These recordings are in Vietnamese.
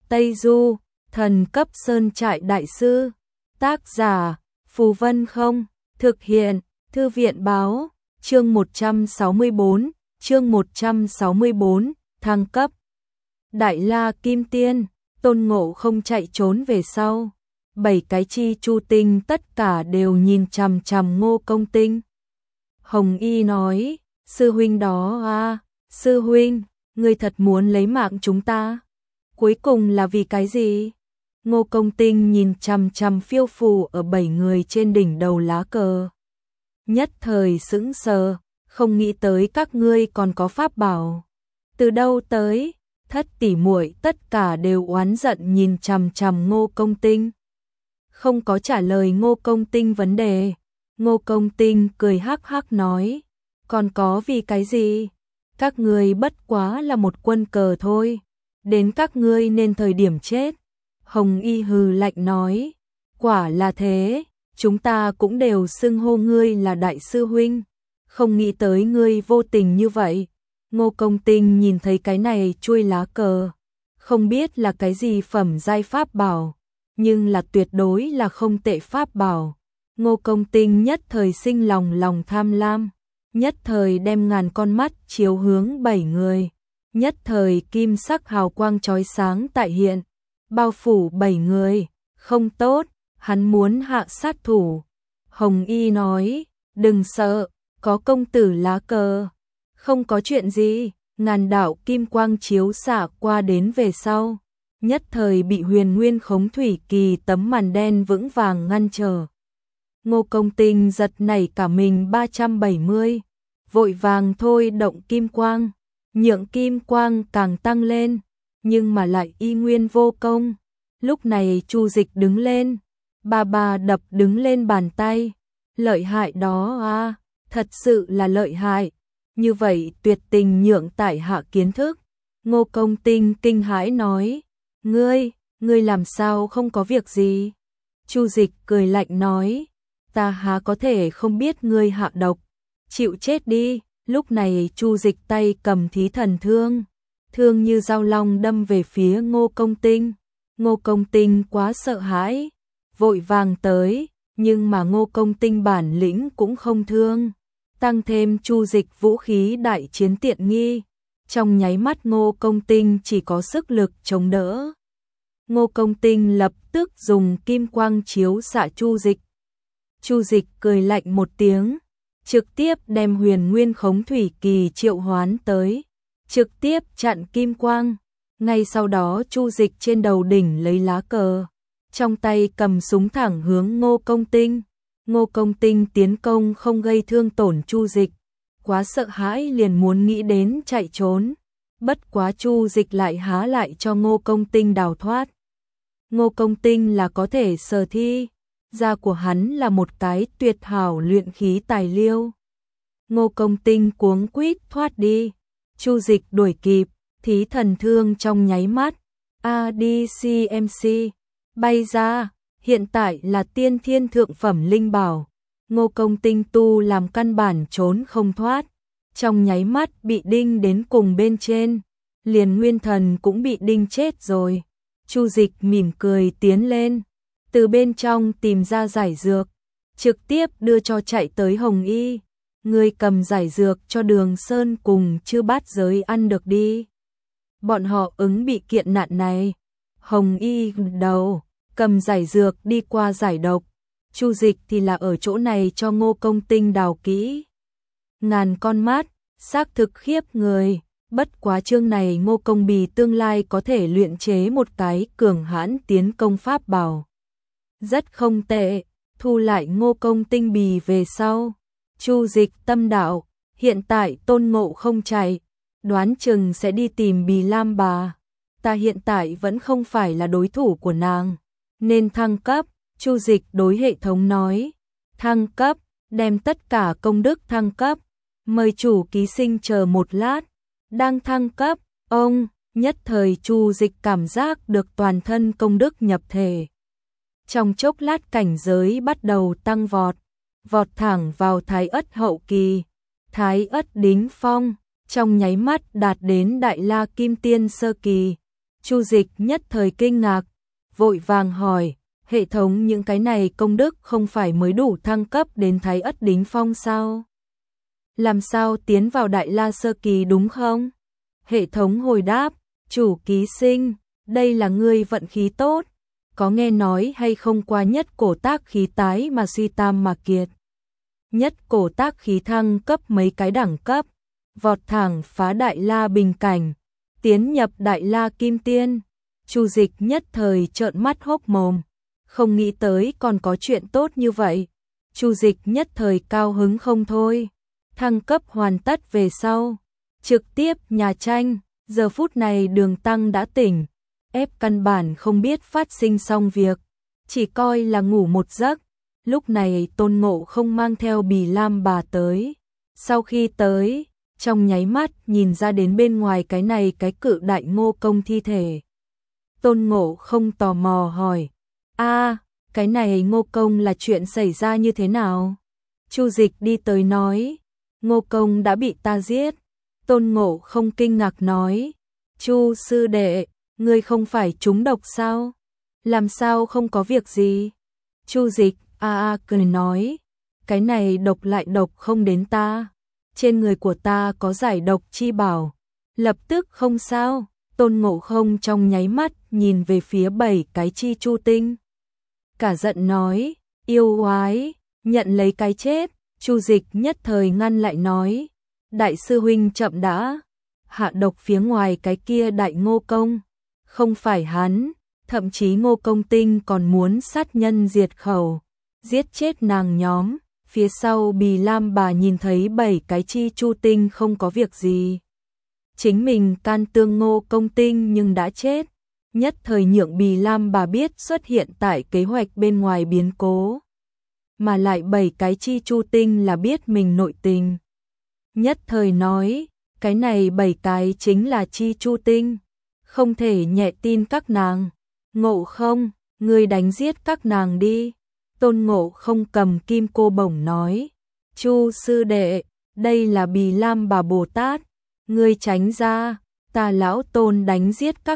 Tây Du, thần cấp sơn trại đại sư. Tác giả, Phù Vân Không. Thực hiện, Thư viện báo. Chương 164, thăng cấp. Đại La Kim Tiên, Tôn Ngộ Không chạy trốn về sau. 7 cái chi chu tinh tất cả đều nhìn chằm chằm Ngô Công Tinh. Hồng Y nói, sư huynh đó à, sư huynh, ngươi thật muốn lấy mạng chúng ta? Cuối cùng là vì cái gì? Ngô Công Tinh nhìn chằm chằm phiêu phù ở 7 người trên đỉnh đầu lá cờ. Nhất thời sững sờ, không nghĩ tới các ngươi còn có pháp bảo. Từ đâu tới? Thất tỷ muội tất cả đều oán giận nhìn chằm chằm Ngô Công Tinh. Không có trả lời Ngô Công Tinh vấn đề. Ngô Công Tinh cười hắc hắc nói, còn có vì cái gì? Các ngươi bất quá là một quân cờ thôi, đến các ngươi nên thời điểm chết. Hồng Y hừ lạnh nói, quả là thế, chúng ta cũng đều xưng hô ngươi là đại sư huynh, không nghĩ tới ngươi vô tình như vậy. Ngô Công Tinh nhìn thấy cái này chuôi lá cờ, không biết là cái gì phẩm giai pháp bảo, nhưng là tuyệt đối là không tệ pháp bảo. Ngô Công Tinh nhất thời sinh lòng tham lam, nhất thời đem ngàn con mắt chiếu hướng 7 người, nhất thời kim sắc hào quang chói sáng tại hiện, bao phủ 7 người, không tốt, hắn muốn hạ sát thủ. Hồng Y nói, đừng sợ, có công tử lá cờ, không có chuyện gì. Ngàn đạo kim quang chiếu xạ qua đến về sau, nhất thời bị Huyền Nguyên Khống Thủy Kỳ tấm màn đen vững vàng ngăn trở. Ngô Công Tinh giật nảy cả mình 370, vội vàng thôi động kim quang, nhượng kim quang càng tăng lên, nhưng mà lại y nguyên vô công. Lúc này Chu Dịch đứng lên, bà đập đứng lên bàn tay, lợi hại đó à, thật sự là lợi hại. Như vậy tuyệt tình nhượng tại hạ kiến thức. Ngô Công Tinh kinh hãi nói, ngươi làm sao không có việc gì? Chu Dịch cười lạnh nói, ta há có thể không biết ngươi hạ độc, chịu chết đi. Lúc này Chu Dịch tay cầm thí thần thương, thương như dao long đâm về phía Ngô Công Tinh. Ngô Công Tinh quá sợ hãi, vội vàng tới, nhưng mà Ngô Công Tinh bản lĩnh cũng không thương, tăng thêm Chu Dịch vũ khí đại chiến tiện nghi, trong nháy mắt Ngô Công Tinh chỉ có sức lực chống đỡ. Ngô Công Tinh lập tức dùng kim quang chiếu xạ Chu Dịch. Chu Dịch cười lạnh một tiếng, trực tiếp đem Huyền Nguyên Khống Thủy Kỳ triệu hoán tới, trực tiếp chặn kim quang. Ngay sau đó Chu Dịch trên đầu đỉnh lấy lá cờ, trong tay cầm súng thẳng hướng Ngô Công Tinh. Ngô Công Tinh tiến công không gây thương tổn Chu Dịch, quá sợ hãi liền muốn nghĩ đến chạy trốn. Bất quá Chu Dịch lại há lại cho Ngô Công Tinh đào thoát. Ngô Công Tinh là có thể sở thi, da của hắn là một cái tuyệt hảo luyện khí tài liêu. Ngô Công Tinh cuống quýt thoát đi, Chu Dịch đuổi kịp, thí thần thương trong nháy mắt, ADCMC bay ra. Hiện tại là tiên thiên thượng phẩm linh bảo, Ngô Công Tinh tu làm căn bản trốn không thoát, trong nháy mắt bị đinh đến cùng bên trên, liền nguyên thần cũng bị đinh chết rồi. Chu Dịch mỉm cười tiến lên, từ bên trong tìm ra giải dược, trực tiếp đưa cho chạy tới Hồng Y. Ngươi cầm giải dược cho Đường Sơn cùng Chư Bát Giới ăn được đi. Bọn họ ứng bị kiện nạn này. Hồng Y đầu, cầm giải dược đi qua giải độc. Chu Dịch thì là ở chỗ này cho Ngô Công Tinh đào kỹ. Ngàn con mắt, xác thực khiếp người. Bất quá chương này Ngô Công Bì tương lai có thể luyện chế một cái cường hãn tiến công pháp bảo. Rất không tệ, thu lại Ngô Công Tinh bì về sau. Chu Dịch tâm đạo, hiện tại Tôn Ngộ Không chạy, đoán chừng sẽ đi tìm Bì Lam bà. Ta hiện tại vẫn không phải là đối thủ của nàng, nên thăng cấp. Chu Dịch đối hệ thống nói, thăng cấp, đem tất cả công đức thăng cấp, mời chủ ký sinh chờ một lát, đang thăng cấp. Ông, nhất thời Chu Dịch cảm giác được toàn thân công đức nhập thể. Trong chốc lát cảnh giới bắt đầu tăng vọt, vọt thẳng vào Thái Ất hậu kỳ, Thái Ất đỉnh phong, trong nháy mắt đạt đến Đại La Kim Tiên sơ kỳ. Chu Dịch nhất thời kinh ngạc, vội vàng hỏi, hệ thống những cái này công đức không phải mới đủ thăng cấp đến Thái Ất Đính Phong sao? Làm sao tiến vào Đại La Sơ Kỳ đúng không? Hệ thống hồi đáp, chủ ký sinh, đây là ngươi vận khí tốt, có nghe nói hay không qua nhất cổ tác khí tái mà suy tam mà kiệt. Nhất cổ tác khí thăng cấp mấy cái đẳng cấp, vọt thẳng phá Đại La bình cảnh, tiến nhập Đại La Kim Tiên. Chu Dịch nhất thời trợn mắt hốc mồm, không nghĩ tới còn có chuyện tốt như vậy. Chu Dịch nhất thời cao hứng không thôi. Thăng cấp hoàn tất về sau, trực tiếp nhà tranh, giờ phút này Đường Tăng đã tỉnh, ép căn bản không biết phát sinh xong việc, chỉ coi là ngủ một giấc. Lúc này Tôn Ngộ không mang theo Bì Lam bà tới. Sau khi tới, trong nháy mắt nhìn ra đến bên ngoài cái này cái cự đại Ngô Công thi thể. Tôn Ngộ không tò mò hỏi, cái này Ngô Công là chuyện xảy ra như thế nào? Chu Dịch đi tới nói, Ngô Công đã bị ta giết. Tôn Ngộ không kinh ngạc nói, Chu sư đệ, ngươi không phải trúng độc sao? Làm sao không có việc gì? Chu Dịch cười nói, cái này độc lại độc không đến ta, trên người của ta có giải độc chi bảo, lập tức không sao. Tôn Ngộ không trong nháy mắt nhìn về phía 7 cái chi chu tinh, cả giận nói, yêu oái, nhận lấy cái chết. Chu Dịch nhất thời ngăn lại nói, đại sư huynh chậm đã, hạ độc phía ngoài cái kia đại Ngô Công, không phải hắn, thậm chí Ngô Công Tinh còn muốn sát nhân diệt khẩu, giết chết nàng nhóm. Phía sau Bì Lam bà nhìn thấy 7 cái chi chu tinh không có việc gì, chính mình can tương Ngô Công Tinh nhưng đã chết, nhất thời nhượng Bì Lam bà biết xuất hiện tại kế hoạch bên ngoài biến cố, mà lại 7 cái chi chu tinh là biết mình nội tình. Nhất thời nói, cái này 7 cái chính là chi chu tinh, không thể nhẹ tin các nàng. Ngộ không, ngươi đánh giết các nàng đi. Tôn Ngộ không cầm kim cô bổng nói, Chu sư đệ, đây là Bì Lam bà Bồ Tát, ngươi tránh ra, ta lão Tôn đánh giết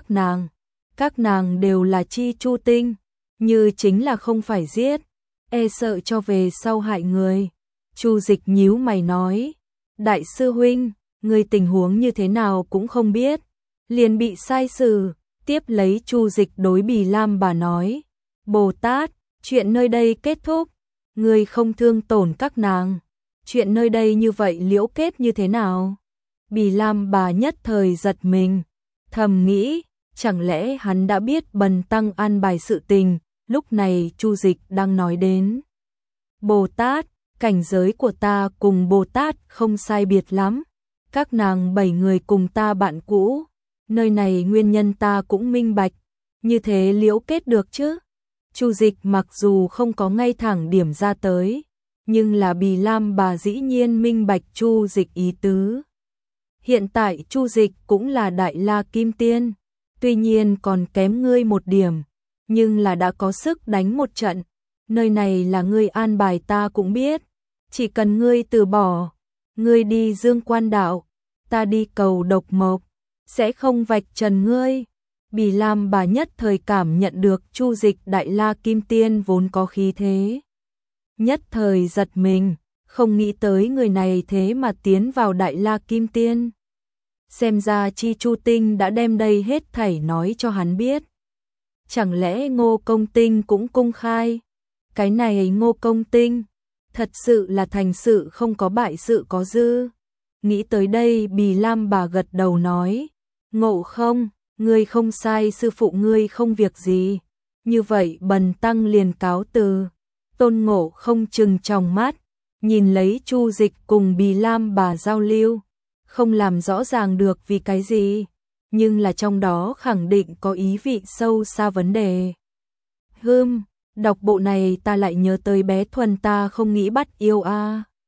các nàng đều là chi chu tinh, như chính là không phải giết, e sợ cho về sau hại người. Chu Dịch nhíu mày nói, đại sư huynh, ngươi tình huống như thế nào cũng không biết, liền bị sai xử. Tiếp lấy Chu Dịch đối Bì Lam bà nói, Bồ Tát, chuyện nơi đây kết thúc, ngươi không thương tổn các nàng, chuyện nơi đây như vậy liễu kết như thế nào? Bì Lam bà nhất thời giật mình, thầm nghĩ, chẳng lẽ hắn đã biết Bần tăng an bài sự tình. Lúc này Chu Dịch đang nói đến, Bồ Tát, cảnh giới của ta cùng Bồ Tát không sai biệt lắm, các nàng 7 người cùng ta bạn cũ, nơi này nguyên nhân ta cũng minh bạch, như thế liễu kết được chứ? Chu Dịch mặc dù không có ngay thẳng điểm ra tới, nhưng là Bì Lam bà dĩ nhiên minh bạch Chu Dịch ý tứ. Hiện tại Chu Dịch cũng là Đại La Kim Tiên, tuy nhiên còn kém ngươi một điểm, nhưng là đã có sức đánh một trận. Nơi này là ngươi an bài ta cũng biết, chỉ cần ngươi từ bỏ, ngươi đi Dương Quan Đạo, ta đi cầu Độc Mộc, sẽ không vạch trần ngươi. Bì Lam bà nhất thời cảm nhận được Chu Dịch Đại La Kim Tiên vốn có khí thế, nhất thời giật mình, không nghĩ tới người này thế mà tiến vào Đại La Kim Tiên. Xem ra chi chu tinh đã đem đây hết thảy nói cho hắn biết. Chẳng lẽ Ngô Công Tinh cũng công khai? Cái này Ngô Công Tinh, thật sự là thành sự không có bại sự có dư. Nghĩ tới đây Bì Lam bà gật đầu nói, Ngộ không, ngươi không sai, sư phụ ngươi không việc gì. Như vậy Bần tăng liền cáo từ. Tôn Ngộ không trừng tròng mắt, nhìn lấy Chu Dịch cùng Bì Lam bà giao lưu, không làm rõ ràng được vì cái gì, nhưng là trong đó khẳng định có ý vị sâu xa vấn đề. Đọc bộ này ta lại nhớ tới bé Thuần ta không nghĩ bắt yêu a.